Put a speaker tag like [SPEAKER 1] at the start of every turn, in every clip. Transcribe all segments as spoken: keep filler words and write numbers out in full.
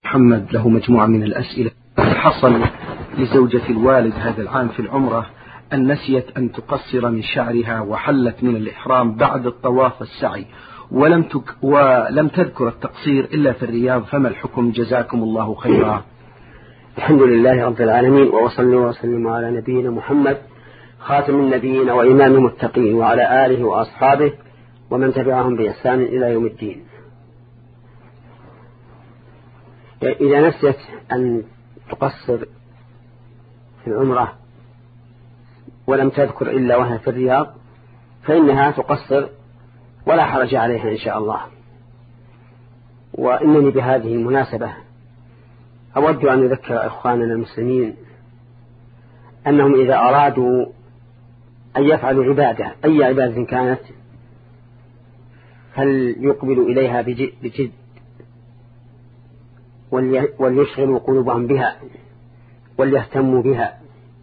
[SPEAKER 1] محمد له مجموعة من الأسئلة. حصل لزوجة الوالد هذا العام في العمرة أن نسيت أن تقصر من شعرها وحلت من الإحرام بعد الطواف والسعي ولم, تك ولم تذكر التقصير إلا في الرياض، فما الحكم؟ جزاكم الله خيرا.
[SPEAKER 2] الحمد لله رب العالمين، وصلى وسلم على نبينا محمد خاتم النبيين وإمام المتقين وعلى آله وأصحابه ومن تبعهم بإحسان إلى يوم الدين. إذا نسيت أن تقصر في العمرة ولم تذكر إلا وهي في الرياض فإنها تقصر ولا حرج عليها إن شاء الله. وإنني بهذه المناسبة أود أن أذكر إخواننا المسلمين أنهم إذا أرادوا أن يفعلوا عبادة أي عبادة كانت فليقبلوا إليها بجد وليشغلوا قلوبهم بها وليهتموا بها.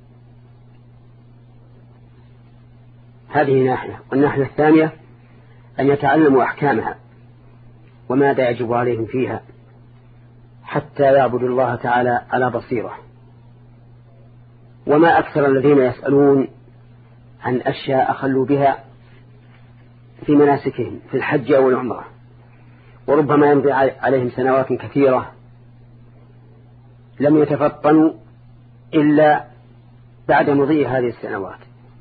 [SPEAKER 2] هذه ناحية. والناحية الثانية أن يتعلموا أحكامها وماذا يجب عليهم فيها حتى يعبدوا الله تعالى على بصيرة. وما أكثر الذين يسألون عن أشياء أخلوا بها في مناسكهم في الحج أو العمرة، وربما يمضي عليهم سنوات كثيرة لم يتفطنوا إلا بعد مضي هذه السنوات،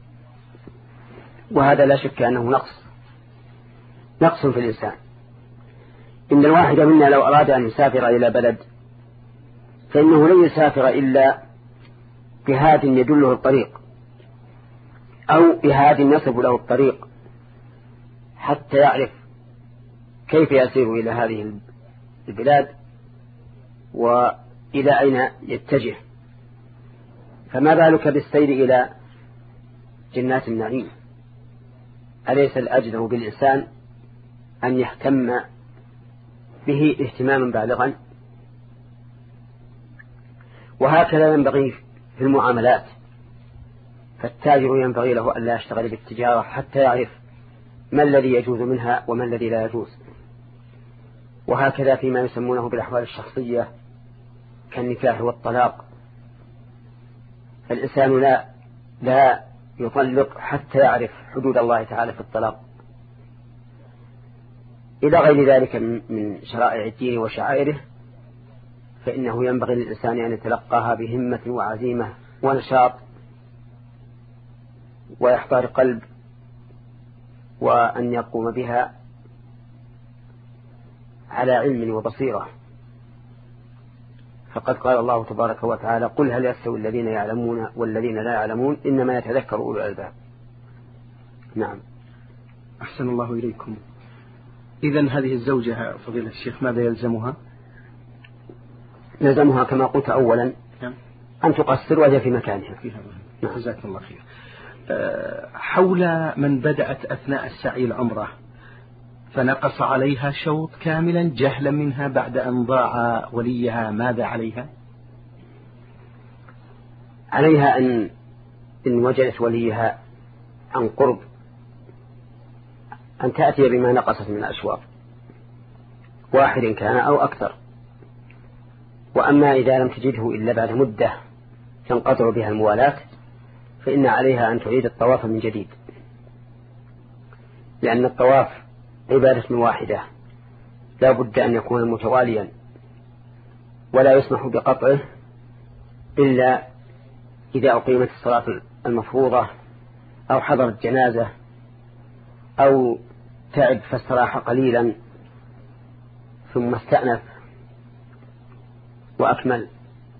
[SPEAKER 2] وهذا لا شك أنه نقص نقص في الإنسان. إن الواحد منا لو أراد أن يسافر إلى بلد فإنه لن يسافر إلا بهاد يدله الطريق أو بهاد يصف له الطريق حتى يعرف كيف يسير إلى هذه البلاد وإلى أين يتجه. فما بالك بالسير إلى جنات النعيم؟ أليس الأجدر بالإنسان أن يهتم به اهتماما بالغا؟ وهكذا ينبغي في المعاملات، فالتاجر ينبغي له أن لا يشتغل بالتجارة حتى يعرف ما الذي يجوز منها وما الذي لا يجوز. وهكذا فيما يسمونه بالأحوال الشخصية كالنكاح والطلاق، فالإنسان لا لا يطلق حتى يعرف حدود الله تعالى في الطلاق إلى غير ذلك من شرائع الدين وشعائره. فإنه ينبغي للإنسان أن يتلقاها بهمة وعزيمة ونشاط ويحضر قلب، وأن يقوم بها على علم وبصيرة. فقد قال الله تبارك وتعالى: قل هل يستوي الذين يعلمون والذين لا يعلمون إنما يتذكر أولو الألباب. نعم.
[SPEAKER 1] أحسن الله إليكم. إذن هذه الزوجة فضيلة الشيخ ماذا يلزمها؟
[SPEAKER 2] يلزمها كما قلت أولا أن تقصر وهي في مكانها.
[SPEAKER 1] نعم. جزاكم الله خير. حول من بدأت أثناء السعي العمرة فنقص عليها شوط كاملا جهلا منها بعد أن ضاع وليها، ماذا عليها؟
[SPEAKER 2] عليها أن إن وجدت وليها عن قرب أن تأتي بما نقصت من الأشواط، واحد كان أو أكثر. وأما إذا لم تجده إلا بعد مدة تنقطع بها الموالاة فإن عليها أن تعيد الطواف من جديد، لأن الطواف عبادة واحدة لا بد أن يكون متواليا، ولا يسمح بقطعه إلا إذا أقيمت الصلاة المفروضة أو حضرت جنازة أو تعب فاستراح قليلا ثم استأنف وأكمل.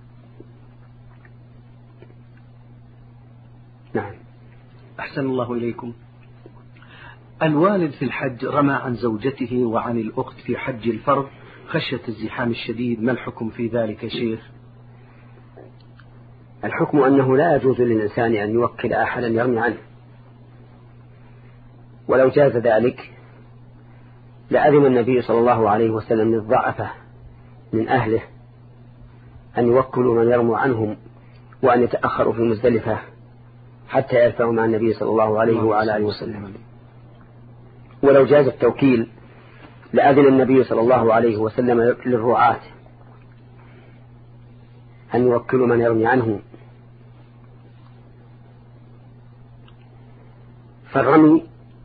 [SPEAKER 2] نعم.
[SPEAKER 1] أحسن الله إليكم. الوالد في الحج رمى عن زوجته وعن الأخت في حج الفرض خشية الزحام الشديد، ما الحكم في ذلك يا شيخ؟
[SPEAKER 2] الحكم أنه لا يجوز للإنسان أن يوكل أحدا يرمي عنه، ولو جاز ذلك لأذن النبي صلى الله عليه وسلم للضعفة من أهله أن يوكلوا من يرموا عنهم وأن يتأخروا في مزدلفة حتى يرفعوا مع النبي صلى الله عليه وعلى آله وسلم. ولو جاز التوكيل لأذن النبي صلى الله عليه وسلم للرعاة أن يوكلوا من يرمي عنه. فالرمي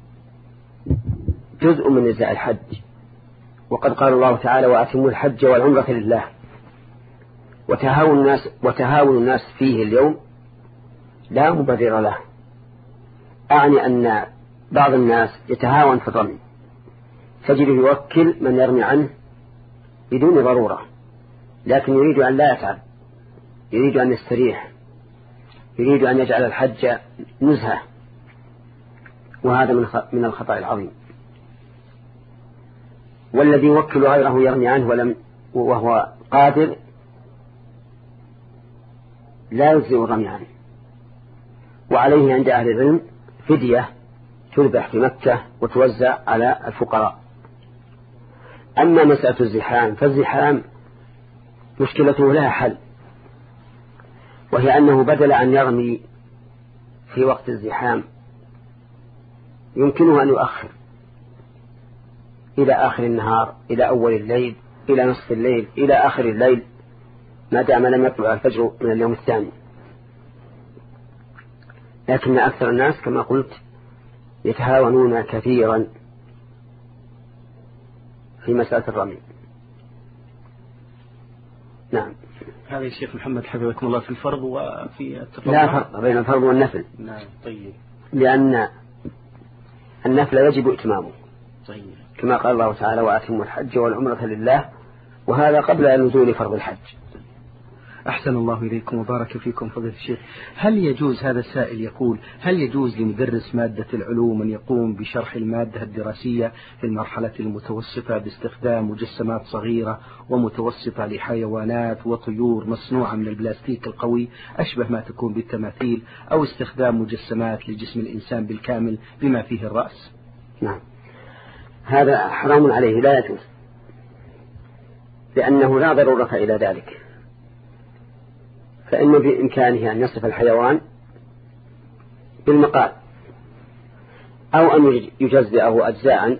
[SPEAKER 2] جزء من أجزاء الحج، وقد قال الله تعالى وأتموا الحج والعمرة لله. وتهاون الناس, وتهاون الناس فيه اليوم لا مبرر له. أعني أن بعض الناس يتهاون في الرمي، تجد يوكل من يرمي عنه بدون ضرورة، لكن يريد أن لا يتعب، يريد أن يستريح، يريد أن يجعل الحج نزهة، وهذا من الخطأ العظيم. والذي يوكل غيره يرمي عنه ولم وهو قادر لا يجزئ الرمي عنه، وعليه عند أهل العلم فدية تذبح في مكة وتوزع على الفقراء. أما مسألة الزحام فالزحام مشكلته لها حل، وهي أنه بدل أن يرمي في وقت الزحام يمكنه أن يؤخر إلى آخر النهار، إلى أول الليل، إلى نصف الليل، إلى آخر الليل، ما دام لم يطلع الفجر من اليوم الثاني. لكن أكثر الناس كما قلت يتهاونون كثيرا في مسألة الرمي. نعم.
[SPEAKER 1] هذا الشيخ محمد حفظكم الله في الفرض وفي التطوع.
[SPEAKER 2] لا فرق بين الفرض والنفل.
[SPEAKER 1] نعم. طيب.
[SPEAKER 2] لأن النفل يجب إتمامه.
[SPEAKER 1] طيب.
[SPEAKER 2] كما قال الله تعالى وأتموا الحج والعمرة لله، وهذا قبل نزول فرض الحج.
[SPEAKER 1] أحسن الله إليكم وبارك فيكم فضيلة الشيخ. هل يجوز، هذا السائل يقول، هل يجوز لمدرس مادة العلوم أن يقوم بشرح المادة الدراسية في المرحلة المتوسطة باستخدام مجسمات صغيرة ومتوسطة لحيوانات وطيور مصنوعة من البلاستيك القوي أشبه ما تكون بالتماثيل، أو استخدام مجسمات لجسم الإنسان بالكامل بما فيه الرأس؟
[SPEAKER 2] نعم، هذا حرام عليه، لا يجوز، لأنه لا ضرورة إلى ذلك. فإنه بإمكانه أن يصف الحيوان بالمقال، أو أن يجزئه أجزاء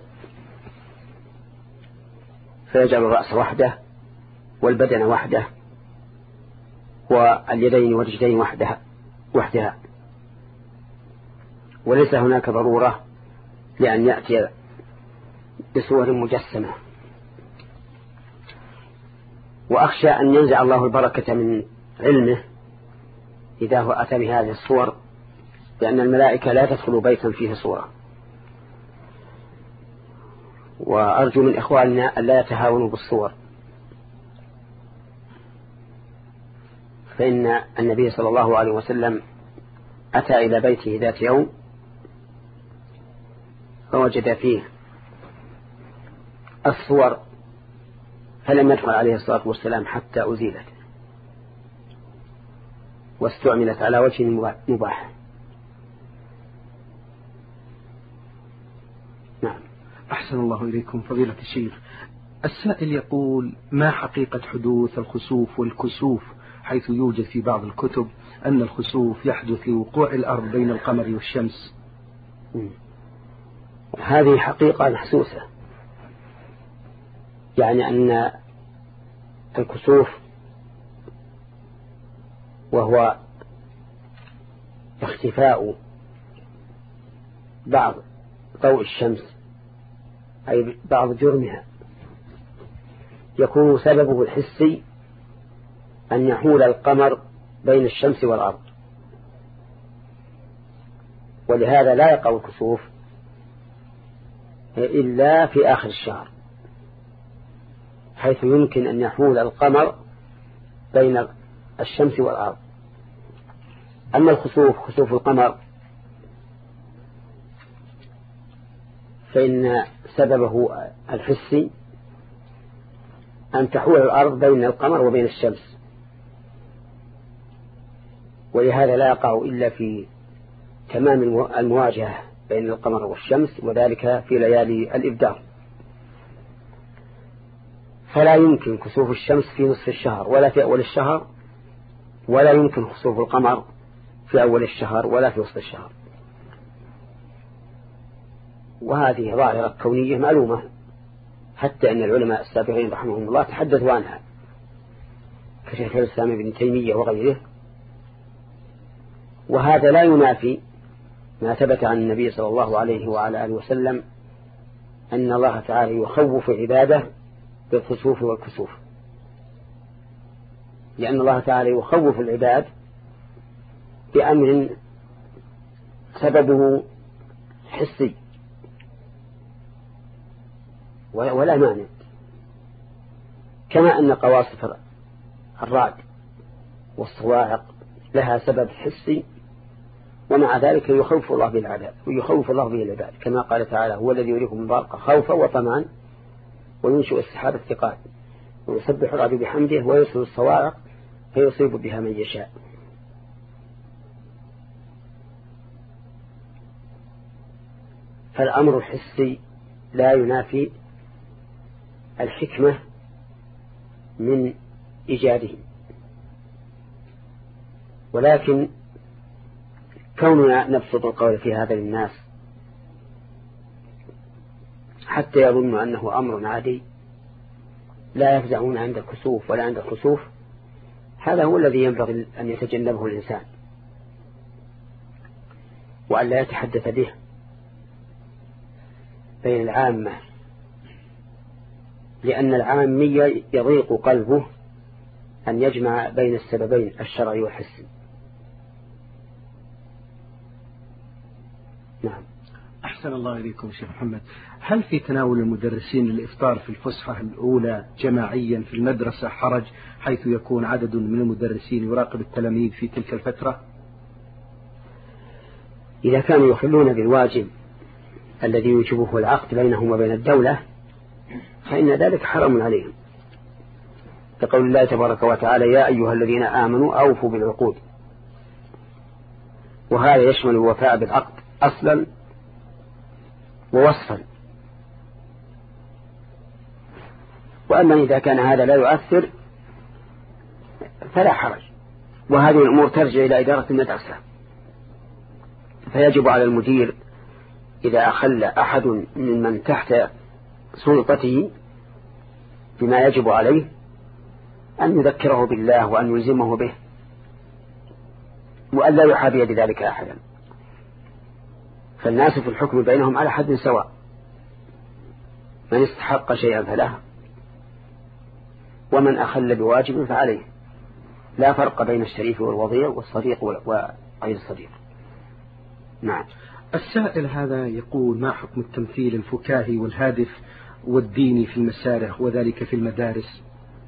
[SPEAKER 2] فيجعل الرأس وحده والبدن وحده واليدين والرجلين وحدها وحدها وليس هناك ضرورة لأن يأتي بصور مجسمة. وأخشى أن ينزع الله البركة من علمه إذا هو أتى بهذه الصور، لأن الملائكة لا تدخل بيتا فيه صورة. وأرجو من إخواننا أن لا يتهاونوا بالصور، فإن النبي صلى الله عليه وسلم أتى إلى بيته ذات يوم فوجد فيه الصور، فلم يدخل عليه الصلاة والسلام حتى أزيلت واستعملت على وجه مباح. نعم.
[SPEAKER 1] أحسن الله إليكم فضيلة الشيخ. السائل يقول: ما حقيقة حدوث الخسوف والكسوف، حيث يوجد في بعض الكتب أن الخسوف يحدث لوقوع الأرض بين القمر والشمس؟
[SPEAKER 2] هذه حقيقة محسوسة، يعني أن الكسوف وهو اختفاء بعض ضوء الشمس أي بعض جرمها، يكون سببه الحسي أن يحول القمر بين الشمس والأرض، ولهذا لا يقع الكسوف إلا في آخر الشهر، حيث يمكن أن يحول القمر بين الشمس والأرض. أما الخسوف، خسوف القمر، فإن سببه الحسي أن تحول الأرض بين القمر وبين الشمس، ولهذا لا يقع إلا في تمام المواجهة بين القمر والشمس، وذلك في ليالي الإبدار. فلا يمكن كسوف الشمس في نصف الشهر ولا في أول الشهر، ولا يمكن خسوف القمر في أول الشهر ولا في وسط الشهر. وهذه ظاهرة كونية معلومة، حتى أن العلماء السابقين رحمهم الله تحدثوا عنها، كشيخ الإسلام ابن تيمية وغيره. وهذا لا ينافي ما ثبت عن النبي صلى الله عليه وعلى آله وسلم أن الله تعالى يخوف عباده بالخسوف والكسوف، لأن الله تعالى يخوف العباد بأمر سببه حسي ولا مانع، كما أن قواصف الرعد والصواعق لها سبب حسي، ومع ذلك يخوف الله بالعذاب ويخوف الله به العباد، كما قال تعالى: هو الذي يريكم البرق خوفا وطمعا وينشئ السحاب الثقال ويسبح الرعد بحمده ويرسل الصواعق فيصيب بها من يشاء. فالأمر الحسي لا ينافي الحكمة من إيجاده، ولكن كوننا نبسط القول في هذا للناس حتى يظنوا أنه أمر عادي لا يفزعون عند الكسوف ولا عند الخسوف، هذا هو الذي ينبغي أن يتجنبه الإنسان وأن لا يتحدث به بين العامة، لأن العامية يضيق قلبه أن يجمع بين السببين الشرعي والحسي.
[SPEAKER 1] نعم. أحسن الله إليكم شيخ محمد. هل في تناول المدرسين الإفطار في الفسحة الأولى جماعيا في المدرسة حرج، حيث يكون عدد من المدرسين يراقب التلاميذ في تلك الفترة؟
[SPEAKER 2] إذا كانوا يخلون بالواجب الذي يوجبه العقد بينهم وبين الدولة فإن ذلك حرام عليهم، كقول الله تبارك وتعالى: يا أيها الذين آمنوا أوفوا بالعقود. وهذا يشمل الوفاء بالعقد أصلا ووصفا. وأما إذا كان هذا لا يؤثر فلا حرج، وهذه الأمور ترجع إلى إدارة المدرسة، فيجب على المدير إذا أخل أحد من من تحت سلطته بما يجب عليه أن يذكره بالله وأن يلزمه به، وأن لا يحابي بذلك أحدا. فالناس في الحكم بينهم على حد سواء، من استحق شيئا فله ومن أخل بواجب فعليه، لا فرق بين الشريف والوضيع والصديق وغير الصديق. نعم.
[SPEAKER 1] السائل هذا يقول: ما حكم التمثيل الفكاهي والهادف والديني في المسارح وذلك في المدارس؟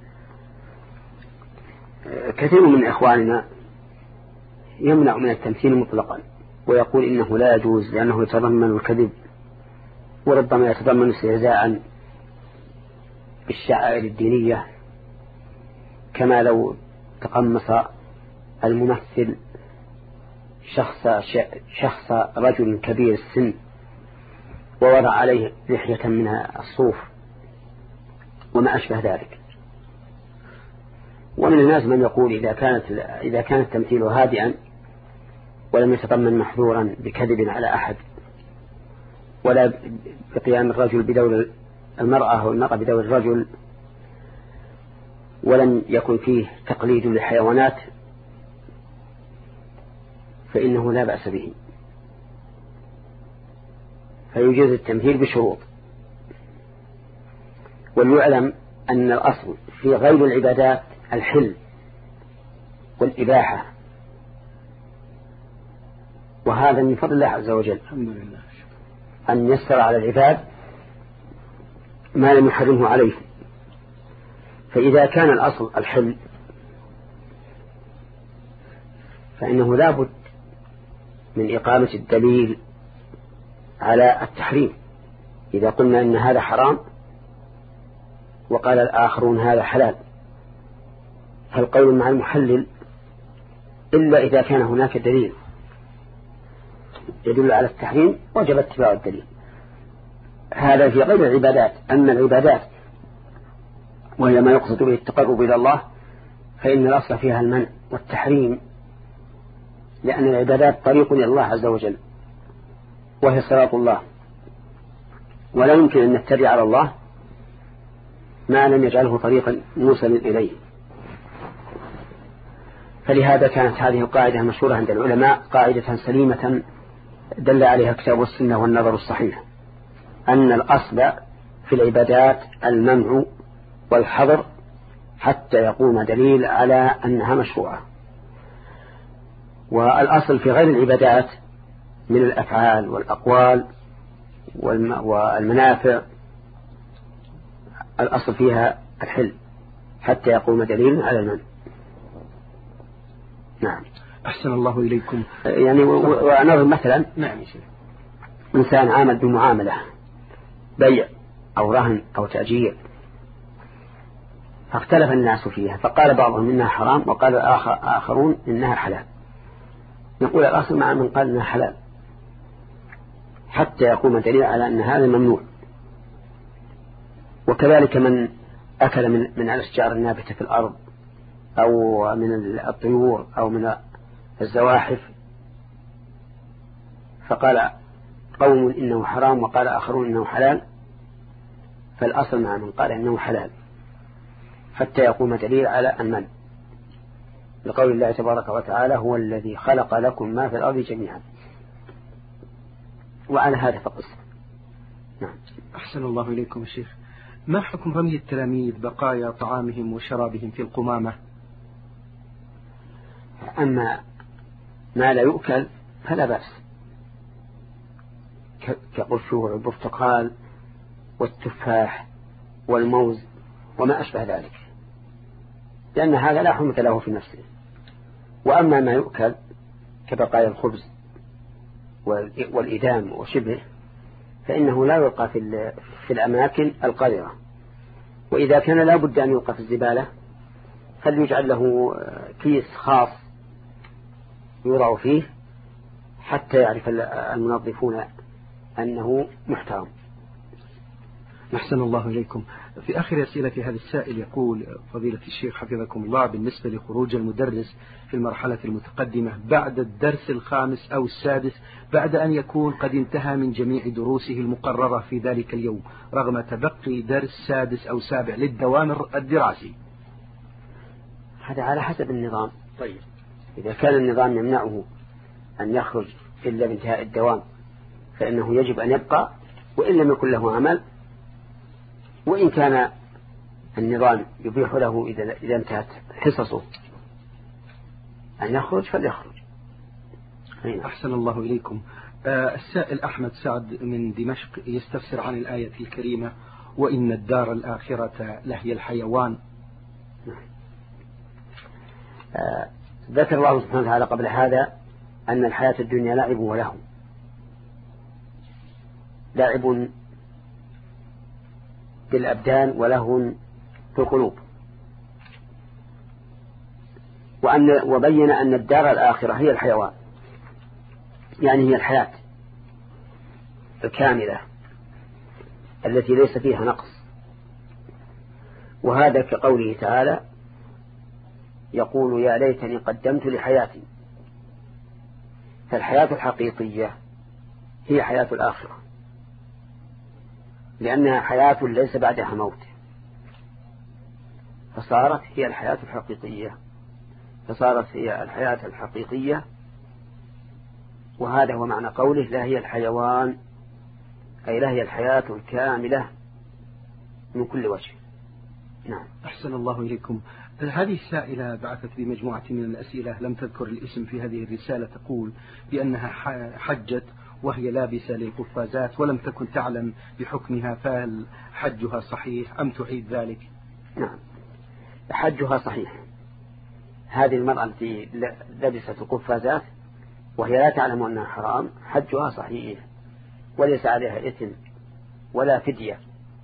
[SPEAKER 2] كثير من إخواننا يمنع من التمثيل مطلقا ويقول إنه لا يجوز لأنه يتضمن الكذب، وربما يتضمن استهزاء بالشعائر الدينية، كما لو تقمص الممثل شخص شخص رجل كبير السن ووضع عليه لحية من الصوف وما أشبه ذلك. ومن الناس من يقول إذا كانت إذا كان التمثيل هادئا ولم يتضمن محظورا بكذب على أحد، ولا بقيام الرجل بدور المرأة أو المرأة بدور الرجل، ولم يكن فيه تقليد للحيوانات، فإنه لا بأس به، فيوجد التمثيل بشروط. وليعلم أن الأصل في غير العبادات الحل والإباحة، وهذا من فضل الله عز وجل أن يسر على العباد ما لم يحرمه عليه. فإذا كان الأصل الحل فإنه لا بد من إقامة الدليل على التحريم. إذا قلنا إن هذا حرام وقال الآخرون هذا حلال، فالقول مع المحلل إلا إذا كان هناك دليل يدل على التحريم وجب اتباع الدليل. هذا في غير العبادات. أما العبادات وهي ما يقصد به التقرب إلى الله فإن الأصل فيها المنع والتحريم، لأن العبادات طريق إلى الله عز وجل وهي صراط الله، ولا يمكن أن نتبع على الله ما لم يجعله طريقا موصلا إليه. فلهذا كانت هذه القاعدة المشهورة عند العلماء قاعدة سليمة دل عليها كتاب السنة والنظر الصحيح، أن الأصل في العبادات المنع والحظر حتى يقوم دليل على أنها مشروعة. والأصل في غير العبادات من الأفعال والأقوال والمنافع الأصل فيها الحل حتى يقوم دليل على المنع. نعم.
[SPEAKER 1] أحسن الله إليكم.
[SPEAKER 2] يعني ونظر مثلا
[SPEAKER 1] نعم يا شيخ،
[SPEAKER 2] إنسان عامل بمعاملة بيع أو رهن أو تأجير، فاختلف الناس فيها، فقال بعضهم إنها حرام وقال آخر آخرون إنها حلال. نقول الأصل مع من قال إنها حلال حتى يقوم دليل على أن هذا ممنوع. وكذلك من أكل من من الأشجار النابتة في الأرض أو من الطيور أو من الزواحف، فقال قوم إنه حرام وقال آخرون إنه حلال، فالأصل مع من قال إنه حلال حتى يقوم دليل على المنع، لقول الله تبارك وتعالى هو الذي خلق لكم ما في الأرض جميعا، وعلى هذا فقس. نعم.
[SPEAKER 1] أحسن الله إليكم يا شيخ. ما حكم رمي التلاميذ بقايا طعامهم وشرابهم في القمامة؟
[SPEAKER 2] أما ما لا يؤكل فلا بأس، كقشور البرتقال والتفاح والموز وما أشبه ذلك، لأن هذا لا حرمة له في نفسه. وأما ما يؤكل كبقايا الخبز والإدام وشبه فإنه لا يلقى في, في الأماكن القذرة، وإذا كان لا بد أن يلقى في الزبالة فليجعل له كيس خاص يوضع فيه حتى يعرف المنظفون أنه محترم.
[SPEAKER 1] أحسن الله إليكم. في آخر أسئلة هذا السائل يقول فضيلة الشيخ حفظكم الله، بالنسبة لخروج المدرس في المرحلة المتقدمة بعد الدرس الخامس أو السادس بعد أن يكون قد انتهى من جميع دروسه المقررة في ذلك اليوم رغم تبقي درس سادس أو سابع للدوام الدراسي،
[SPEAKER 2] هذا على حسب النظام.
[SPEAKER 1] طيب،
[SPEAKER 2] إذا كان النظام يمنعه أن يخرج إلا بانتهاء الدوام فإنه يجب أن يبقى وإن لم يكن له عمل، وإن كان النظام يبيح له إذا انتهت حصصه أن يخرج فليخرج.
[SPEAKER 1] أحسن الله إليكم. آه السائل أحمد سعد من دمشق يستفسر عن الآية الكريمة وإن الدار الآخرة لهي الحيوان.
[SPEAKER 2] آه ذكر الله سبحانه وتعالى قبل هذا أن الحياة الدنيا لعب وله، لعب بالأبدان وله في القلوب، وأن وبين أن الدار الآخرة هي الحيوان، يعني هي الحياة الكاملة التي ليس فيها نقص. وهذا كقوله تعالى يقول يا ليتني قدمت لحياتي، فالحياة الحقيقية هي حياة الآخرة لأنها حياة ليس بعدها موت، فصارت هي الحياة الحقيقية فصارت هي الحياة الحقيقية وهذا هو معنى قوله لا هي الحيوان، أي لا هي الحياة الكاملة من كل وجه. نعم.
[SPEAKER 1] أحسن الله إليكم. هذه السائلة بعثت بمجموعة من الأسئلة لم تذكر الاسم في هذه الرسالة، تقول بأنها حجت وهي لابسة للقفازات ولم تكن تعلم بحكمها، فهل حجها صحيح أم تعيد ذلك؟
[SPEAKER 2] نعم، حجها صحيح. هذه المرأة التي لبست القفازات وهي لا تعلم أنها حرام حجها صحيح وليس عليها إثم ولا فدية،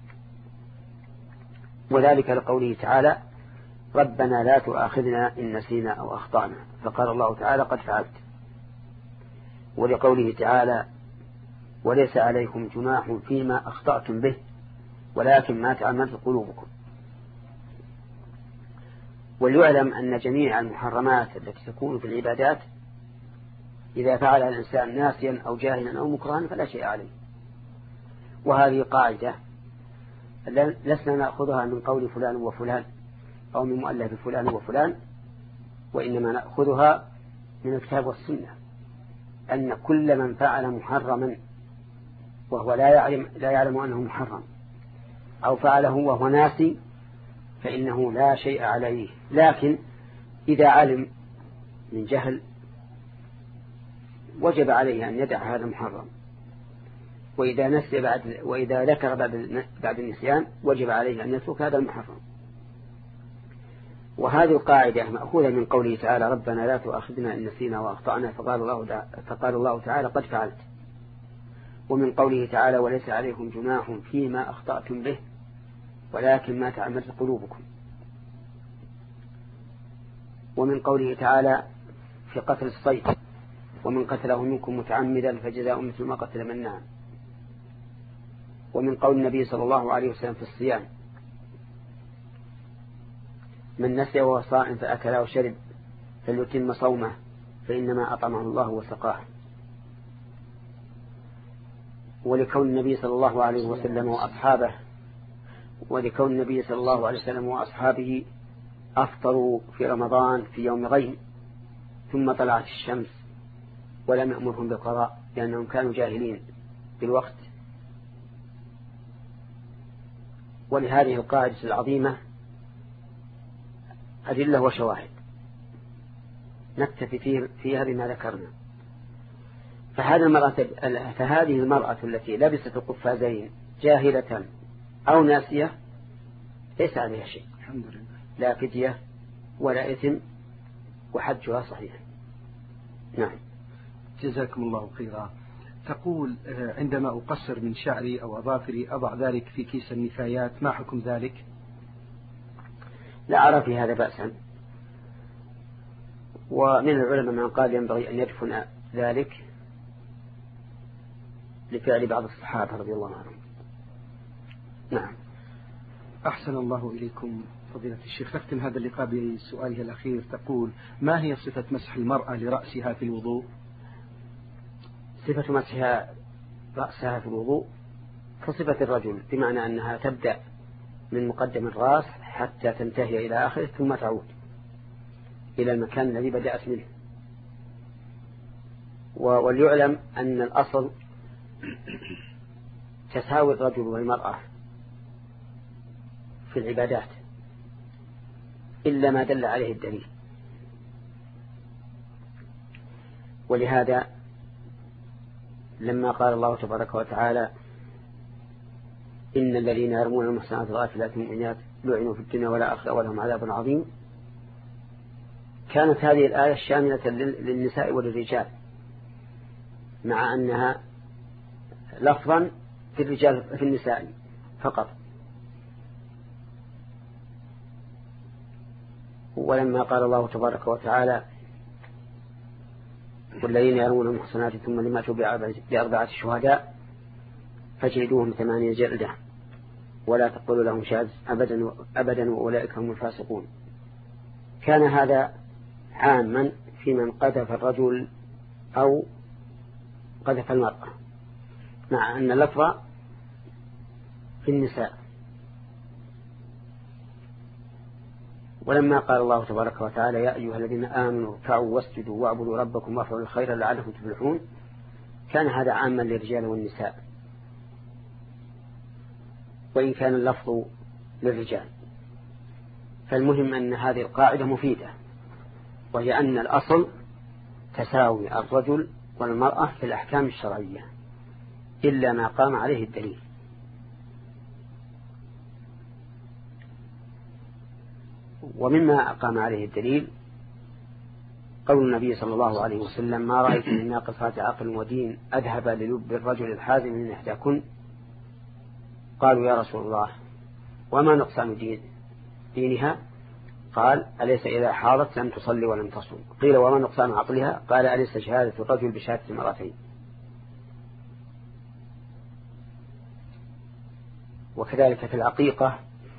[SPEAKER 2] وذلك لقوله تعالى ربنا لا تؤاخذنا إن نسينا أو أخطأنا، فقال الله تعالى قد فعلت، ولقوله تعالى وليس عليكم جناح فيما أخطأتم به ولكن ما تعمدت قلوبكم. وليعلم أن جميع المحرمات التي تكون في العبادات إذا فعلها الإنسان ناسيا أو جاهلا أو مكرها فلا شيء عليه، وهذه قاعدة لسنا نأخذها من قول فلان وفلان أو من مؤلف فلان وفلان، وإنما نأخذها من الكتاب والسنة، أن كل من فعل محرما وهو لا يعلم, لا يعلم أنه محرم أو فعله وهو ناسي فإنه لا شيء عليه. لكن إذا علم من جهل وجب عليه أن يدع هذا المحرم، وإذا نسي بعد وإذا ذكر بعد بعد النسيان وجب عليه أن يترك هذا المحرم. وهذه القاعدة مأخوذة من قوله تعالى ربنا لا تؤاخذنا إن نسينا وأخطأنا، فقال الله فقال الله تعالى قد فعلت، ومن قوله تعالى وليس عليكم جناح فيما أخطأتم به ولكن ما تعمدت قلوبكم، ومن قوله تعالى في قتل الصيد ومن قتله منكم متعمدا فجزاء مثل ما قتل من نعم، ومن قول النبي صلى الله عليه وسلم في الصيام من نسي وهو صائم فأكل أو شرب فليتم صومه فإنما أطعمه الله وسقاه. ولكون النبي صلى الله عليه وسلم وأصحابه ولكون النبي صلى الله عليه وسلم وأصحابه أفطروا في رمضان في يوم غيم ثم طلعت الشمس ولم يأمرهم بالقضاء لأنهم كانوا جاهلين بالوقت. ولهذه القاعدة العظيمة أدلة وشواهد نكتفي فيه فيها بما ذكرنا. فهذه المرأة, فهذه المرأة التي لبست القفازين جاهلة أو ناسية ليس عليها شيء،
[SPEAKER 1] الحمد لله،
[SPEAKER 2] لا فدية ولا إثم وحجها صحيح. نعم.
[SPEAKER 1] جزاكم الله خيرا. تقول عندما أقصر من شعري أو أظافري أضع ذلك في كيس النفايات، ما حكم ذلك؟
[SPEAKER 2] لا أرى في هذا بأسا، ومن العلماء من قال ينبغي أن يدفن ذلك لفعل بعض الصحابة رضي الله عنهم. نعم.
[SPEAKER 1] أحسن الله إليكم فضيلة الشيخ. نختم هذا اللقاء بسؤالها الأخير. تقول ما هي صفة مسح المرأة لرأسها في الوضوء؟
[SPEAKER 2] صفة مسحها رأسها في الوضوء كصفة الرجل، بمعنى أنها تبدأ من مقدم الرأس حتى تنتهي إلى آخره ثم تعود إلى المكان الذي بدأت منه. وليعلم أن الأصل تساوي الرجل والمرأة في العبادات إلا ما دل عليه الدليل. ولهذا لما قال الله تبارك وتعالى إن الذين يرمون المحصنات الغافلات المؤمنات لعنوا في الدنيا والآخرة ولهم عذاب عظيم، كانت هذه الآية شاملة للنساء وللرجال، مع أنها لفظا في الرجال في النساء فقط. ولما قال الله تبارك وتعالى والذين يرمون المحصنات ثم لم يأتوا بأربعة شهداء فجلدوهم ثمانية جلدة ولا تقولوا لهم شاذ أبدا أبدا وأولئك هم الفاسقون، كان هذا عاما في من قذف الرجل أو قذف المرأة، مع أن اللفظ في النساء. ولما قال الله تبارك وتعالى يا أيها الذين آمنوا اركعوا واسجدوا واعبدوا ربكم وافعلوا الخير لعلكم تفلحون، كان هذا عاما للرجال والنساء وإن كان اللفظ للرجال. فالمهم أن هذه القاعدة مفيدة، وهي أن الأصل تساوي الرجل والمرأة في الأحكام الشرعية إلا ما قام عليه الدليل. ومما قام عليه الدليل قول النبي صلى الله عليه وسلم ما رأيت من ناقصات عقل ودين أذهب للب الرجل الحازم من إحداكن. قالوا يا رسول الله وما نقصان دين دينها؟ قال أليس إذا حاضت لم تصلي ولم تصوم؟ قيل وما نقصان عقلها؟ قال أليس شهادة الرجل بشهادة المرأتين؟ وكذلك في العقيقة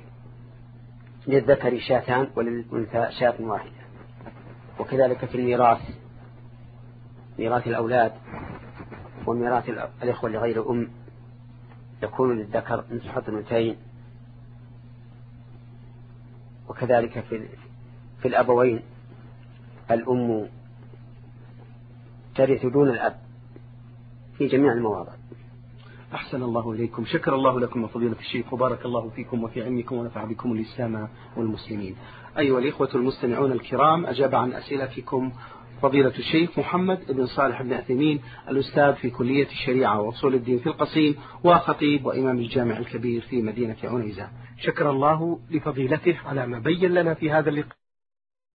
[SPEAKER 2] للذكر شاتان وللأنثى شاة واحدة. وكذلك في الميراث ميراث الأولاد وميراث الإخوة لغير أم يكون للذكر نصف الأنثيين. وكذلك في في الأبوين الأم ترث دون الأب في جميع المواضع.
[SPEAKER 1] أحسن الله إليكم، شكر الله لكم وفضيلة الشيخ، وبارك الله فيكم وفي علمكم ونفع بكم الإسلام والمسلمين. أيها الإخوة المستمعون الكرام، أجاب عن أسئلتكم فضيلة الشيخ محمد بن صالح بن عثيمين، الأستاذ في كلية الشريعة وأصول الدين في القصيم، وخطيب وإمام الجامع الكبير في مدينة عنيزة. شكر الله لفضيلته على ما بين لنا في هذا اللقاء.